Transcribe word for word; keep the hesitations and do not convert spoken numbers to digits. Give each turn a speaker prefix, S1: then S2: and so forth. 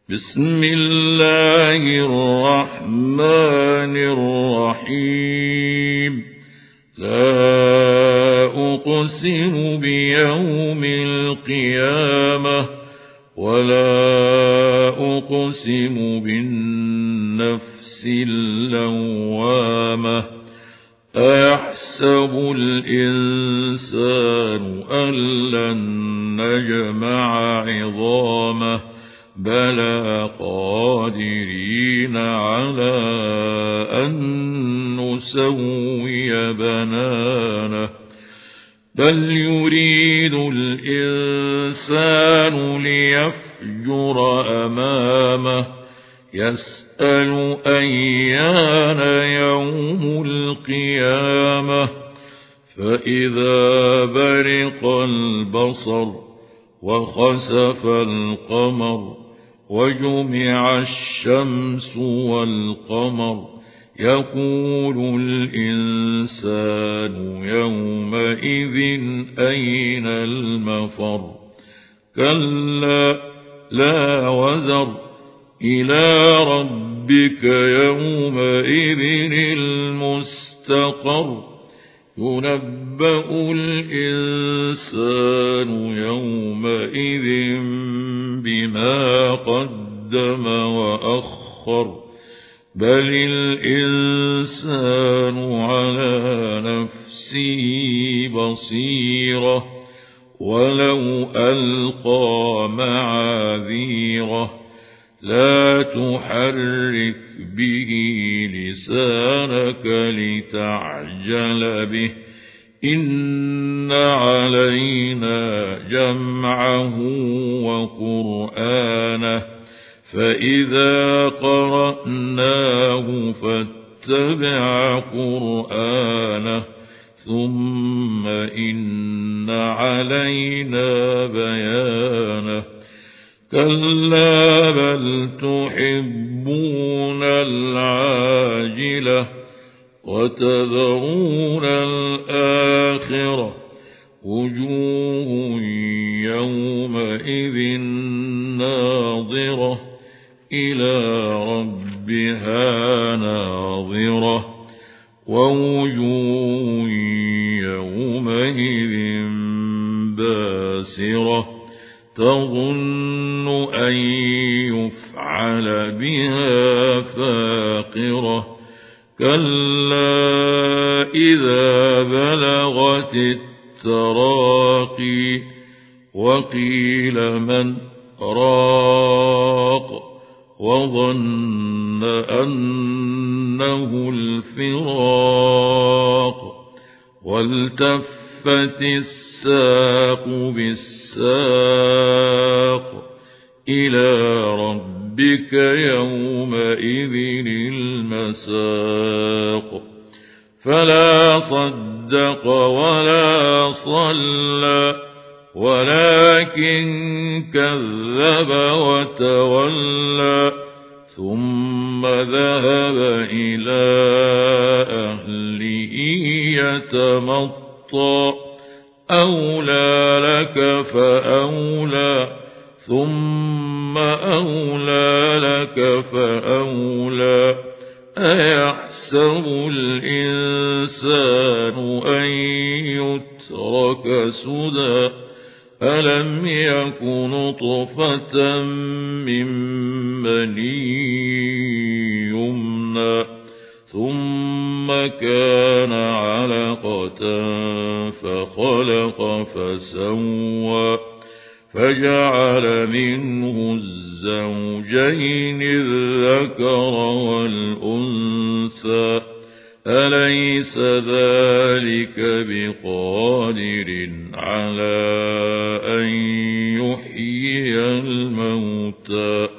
S1: بسم الله الرحمن الرحيم. لا أقسم بيوم القيامة ولا أقسم بالنفس اللوامة أيحسب الإنسان أن لن نجمع عظامه بلى قادرين على أن نسوي بنانه بل يريد الإنسان ليفجر أمامه يسأل أيان يوم القيامة فإذا برق البصر وخسف القمر وجمع الشمس والقمر يقول الإنسان يومئذ أين المفر كلا لا وزر إلى ربك يومئذ المستقر ينبأ الإنسان يومئذ بما قدم وأخر بل الإنسان على نفسه بصيرة ولو ألقى معاذيره لا تحرك به لسانك لتعجل به إن علينا جمعه وقرآنه فإذا قرأناه فاتبع قرآنه ثم إن علينا بيانه كلا بل تحبون العاجلة وتذرون الآخرة وجوه يومئذ ناظرة إلى ربها ناظرة ووجوه يومئذ باسرة تظن أن يفعل بها فاقرة كلا إذا بلغت التراقي وقيل من راق وظن أنه الفراق والتفت الساق بالساق إلى ربك يومئذ المساق فلا صدق ولا صلى ولكن كذب وتولى ثم ذهب إلى أهله يتمطى أولى لك فأولى ثم أولى لك فأولى أيحسب الإنسان أن يترك سدى ألم يك نطفة من مني يمنى ثم كان علقة فخلق فسوى فجعل منه الزوجين الذكر والأنثى أليس ذلك بقادر على أن يحيي الموتى